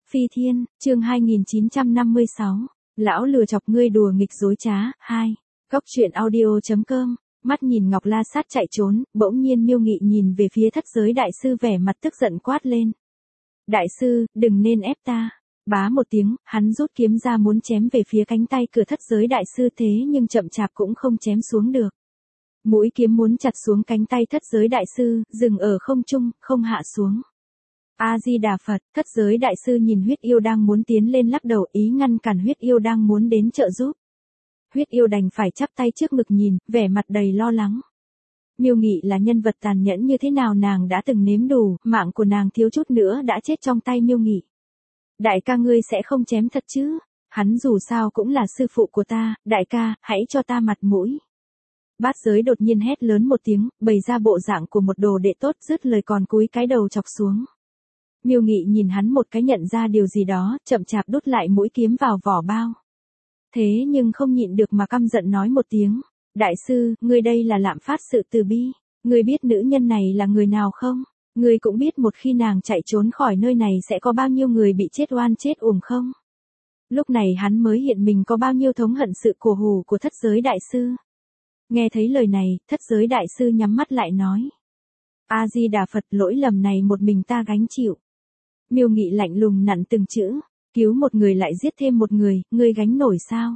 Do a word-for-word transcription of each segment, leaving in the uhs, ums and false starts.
Phi Thiên, chương hai nghìn chín trăm năm mươi sáu. Lão lừa chọc ngươi đùa nghịch dối trá, hai. Góc truyện audio chấm com. Mắt nhìn Ngọc La Sát chạy trốn, bỗng nhiên Miêu Nghị nhìn về phía Thất Giới đại sư vẻ mặt tức giận quát lên. Đại sư, đừng nên ép ta. Bá một tiếng, hắn rút kiếm ra muốn chém về phía cánh tay cửa Thất Giới đại sư thế nhưng chậm chạp cũng không chém xuống được. Mũi kiếm muốn chặt xuống cánh tay Thất Giới đại sư, dừng ở không trung, không hạ xuống. A-di-đà Phật, Thất Giới đại sư nhìn huyết yêu đang muốn tiến lên lắc đầu ý ngăn cản huyết yêu đang muốn đến trợ giúp. Huyết yêu đành phải chắp tay trước ngực nhìn, vẻ mặt đầy lo lắng. Miêu Nghị là nhân vật tàn nhẫn như thế nào nàng đã từng nếm đủ, mạng của nàng thiếu chút nữa đã chết trong tay Miêu Nghị. Đại ca ngươi sẽ không chém thật chứ, hắn dù sao cũng là sư phụ của ta, đại ca, hãy cho ta mặt mũi. Bát Giới đột nhiên hét lớn một tiếng, bày ra bộ dạng của một đồ đệ tốt dứt lời còn cúi cái đầu chọc xuống. Miêu Nghị nhìn hắn một cái nhận ra điều gì đó, chậm chạp đút lại mũi kiếm vào vỏ bao. Thế nhưng không nhịn được mà căm giận nói một tiếng, đại sư, ngươi đây là lạm phát sự từ bi, ngươi biết nữ nhân này là người nào không? Ngươi cũng biết một khi nàng chạy trốn khỏi nơi này sẽ có bao nhiêu người bị chết oan chết uổng không? Lúc này hắn mới hiện mình có bao nhiêu thống hận sự cổ hủ của Thất Giới đại sư. Nghe thấy lời này, Thất Giới đại sư nhắm mắt lại nói. A-di-đà Phật, lỗi lầm này một mình ta gánh chịu. Miêu Nghị lạnh lùng nặn từng chữ, cứu một người lại giết thêm một người, ngươi gánh nổi sao?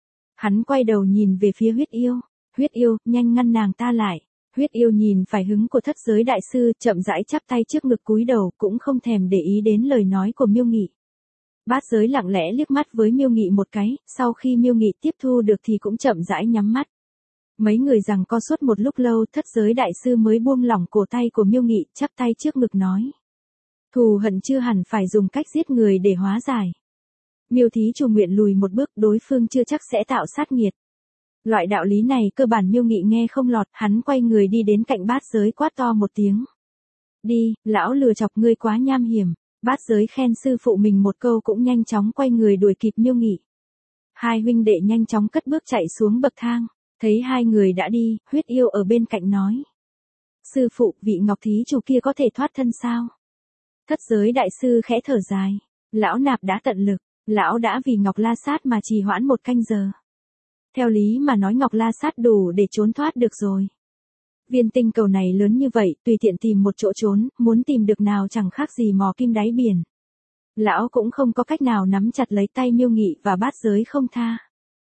Hắn quay đầu nhìn về phía huyết yêu, huyết yêu, nhanh ngăn nàng ta lại. Huyết yêu nhìn phải hứng của Thất Giới đại sư, chậm rãi chắp tay trước ngực cúi đầu, cũng không thèm để ý đến lời nói của Miêu Nghị. Bát Giới lặng lẽ liếc mắt với Miêu Nghị một cái, sau khi Miêu Nghị tiếp thu được thì cũng chậm rãi nhắm mắt. Mấy người giằng co suốt một lúc lâu, Thất Giới đại sư mới buông lỏng cổ tay của Miêu Nghị, chắp tay trước ngực nói. Thù hận chưa hẳn phải dùng cách giết người để hóa giải. Miêu thí chủ nguyện lùi một bước, đối phương chưa chắc sẽ tạo sát nghiệt. Loại đạo lý này cơ bản Miêu Nghị nghe không lọt, hắn quay người đi đến cạnh Bát Giới quát to một tiếng. Đi, lão lừa chọc ngươi quá nham hiểm. Bát Giới khen sư phụ mình một câu cũng nhanh chóng quay người đuổi kịp Miêu Nghị. Hai huynh đệ nhanh chóng cất bước chạy xuống bậc thang, thấy hai người đã đi, huyết yêu ở bên cạnh nói. Sư phụ, vị Ngọc thí chủ kia có thể thoát thân sao? Thất Giới đại sư khẽ thở dài. Lão nạp đã tận lực, lão đã vì Ngọc La Sát mà trì hoãn một canh giờ. Theo lý mà nói Ngọc La Sát đủ để trốn thoát được rồi. Viên tinh cầu này lớn như vậy, tùy tiện tìm một chỗ trốn, muốn tìm được nào chẳng khác gì mò kim đáy biển. Lão cũng không có cách nào nắm chặt lấy tay Miêu Nghị và Bát Giới không tha.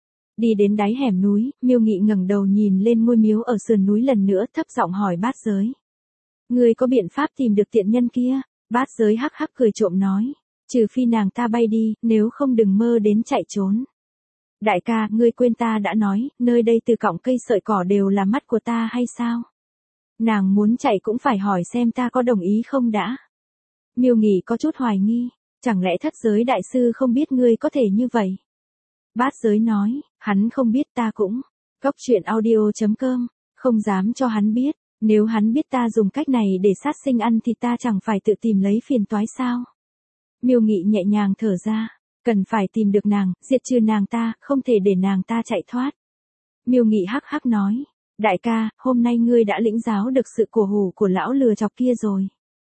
Đi đến đáy hẻm núi, Miêu Nghị ngẩng đầu nhìn lên ngôi miếu ở sườn núi lần nữa thấp giọng hỏi Bát Giới. Ngươi có biện pháp tìm được tiện nhân kia? Bát Giới hắc hắc cười trộm nói. Trừ phi nàng ta bay đi, nếu không đừng mơ đến chạy trốn. Đại ca, ngươi quên ta đã nói, nơi đây từ cọng cây sợi cỏ đều là mắt của ta hay sao? Nàng muốn chạy cũng phải hỏi xem ta có đồng ý không đã. Miêu Nghị có chút hoài nghi, chẳng lẽ Thất Giới đại sư không biết ngươi có thể như vậy? Bát Giới nói, hắn không biết ta cũng. Góc truyện audio chấm com, không dám cho hắn biết, nếu hắn biết ta dùng cách này để sát sinh ăn thì ta chẳng phải tự tìm lấy phiền toái sao? Miêu Nghị nhẹ nhàng thở ra, cần phải tìm được nàng, diệt trừ nàng ta, không thể để nàng ta chạy thoát. Miêu Nghị hắc hắc nói, đại ca, hôm nay ngươi đã lĩnh giáo được sự cổ hủ của lão lừa chọc kia rồi.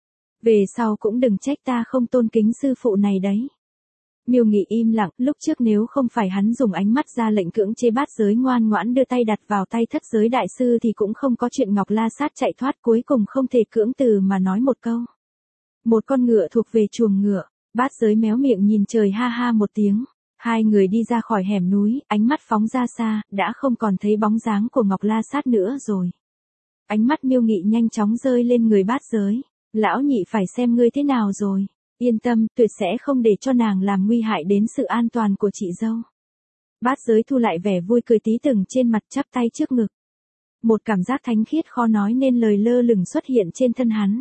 Về sau cũng đừng trách ta không tôn kính sư phụ này đấy. Miêu Nghị im lặng, lúc trước nếu không phải hắn dùng ánh mắt ra lệnh cưỡng chế Bát Giới ngoan ngoãn đưa tay đặt vào tay Thất Giới đại sư thì cũng không có chuyện Ngọc La Sát chạy thoát, cuối cùng không thể cưỡng từ mà nói một câu. Một con ngựa thuộc về chuồng ngựa. Bát Giới méo miệng nhìn trời ha ha một tiếng. Hai người đi ra khỏi hẻm núi, ánh mắt phóng ra xa, đã không còn thấy bóng dáng của Ngọc La Sát nữa rồi. Ánh mắt Miêu Nghị nhanh chóng rơi lên người Bát Giới. Lão nhị phải xem ngươi thế nào rồi. Yên tâm, tuyệt sẽ không để cho nàng làm nguy hại đến sự an toàn của chị dâu. Bát Giới thu lại vẻ vui cười tí từng trên mặt chắp tay trước ngực. Một cảm giác thánh khiết khó nói nên lời lơ lửng xuất hiện trên thân hắn.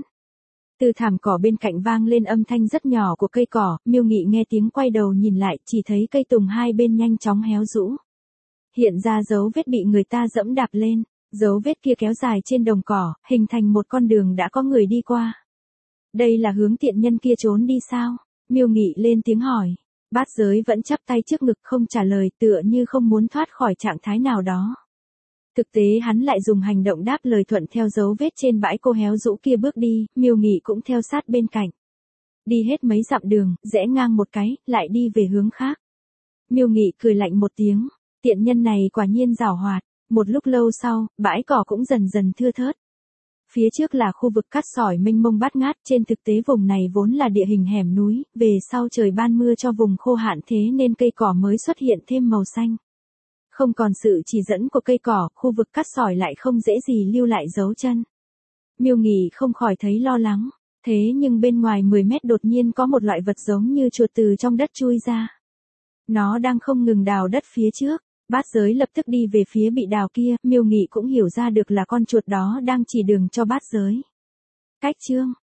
Từ thảm cỏ bên cạnh vang lên âm thanh rất nhỏ của cây cỏ, Miêu Nghị nghe tiếng quay đầu nhìn lại, chỉ thấy cây tùng hai bên nhanh chóng héo rũ. Hiện ra dấu vết bị người ta dẫm đạp lên, dấu vết kia kéo dài trên đồng cỏ, hình thành một con đường đã có người đi qua. Đây là hướng tiện nhân kia trốn đi sao? Miêu Nghị lên tiếng hỏi. Bát Giới vẫn chắp tay trước ngực không trả lời, tựa như không muốn thoát khỏi trạng thái nào đó. Thực tế hắn lại dùng hành động đáp lời thuận theo dấu vết trên bãi cô héo rũ kia bước đi, Miêu Nghị cũng theo sát bên cạnh. Đi hết mấy dặm đường, rẽ ngang một cái, lại đi về hướng khác. Miêu Nghị cười lạnh một tiếng, tiện nhân này quả nhiên giảo hoạt. Một lúc lâu sau, bãi cỏ cũng dần dần thưa thớt. Phía trước là khu vực cát sỏi mênh mông bát ngát, trên thực tế vùng này vốn là địa hình hẻm núi, về sau trời ban mưa cho vùng khô hạn thế nên cây cỏ mới xuất hiện thêm màu xanh. Không còn sự chỉ dẫn của cây cỏ, khu vực cát sỏi lại không dễ gì lưu lại dấu chân. Miêu Nghị không khỏi thấy lo lắng, thế nhưng bên ngoài mười mét đột nhiên có một loại vật giống như chuột từ trong đất chui ra. Nó đang không ngừng đào đất phía trước. Bát giới lập tức đi về phía bị đào kia, Miêu Nghị cũng hiểu ra được là con chuột đó đang chỉ đường cho bát giới. Cách chương